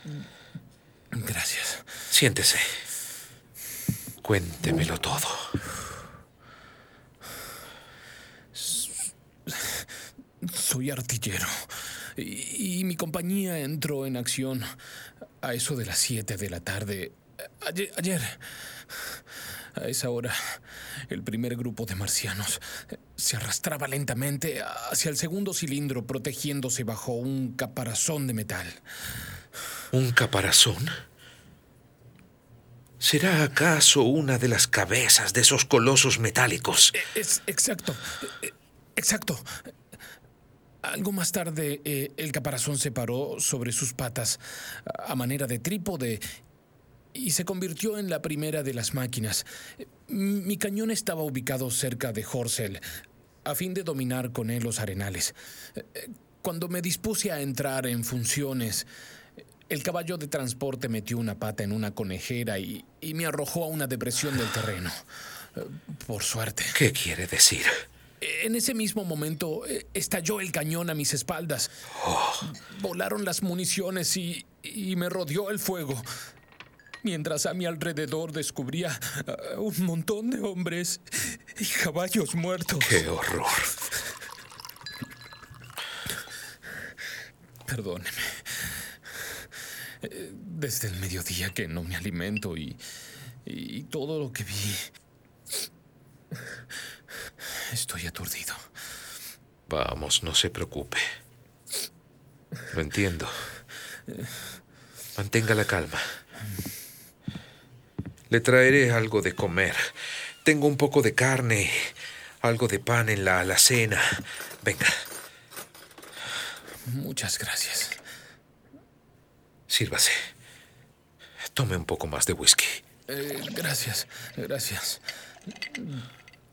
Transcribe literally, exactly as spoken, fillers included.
Gracias. Siéntese. Cuéntemelo todo. Soy artillero y, y mi compañía entró en acción a eso de las siete de la tarde. Ayer, ayer, a esa hora, el primer grupo de marcianos se arrastraba lentamente hacia el segundo cilindro, protegiéndose bajo un caparazón de metal. ¿Un caparazón? ¿Será acaso una de las cabezas de esos colosos metálicos? Es exacto, exacto. Algo más tarde, eh, el caparazón se paró sobre sus patas a manera de trípode y se convirtió en la primera de las máquinas. Mi cañón estaba ubicado cerca de Horsell, a fin de dominar con él los arenales. Cuando me dispuse a entrar en funciones, el caballo de transporte metió una pata en una conejera y, y me arrojó a una depresión del terreno. Por suerte. ¿Qué quiere decir? En ese mismo momento eh, estalló el cañón a mis espaldas. Oh. Volaron las municiones y, y me rodeó el fuego. Mientras a mi alrededor descubría uh, un montón de hombres y caballos muertos. ¡Qué horror! Perdóneme. Desde el mediodía que no me alimento y, y todo lo que vi... Estoy aturdido. Vamos, no se preocupe. Lo entiendo. Mantenga la calma. Le traeré algo de comer. Tengo un poco de carne, algo de pan en la alacena. Venga. Muchas gracias. Sírvase. Tome un poco más de whisky. Eh, gracias, gracias.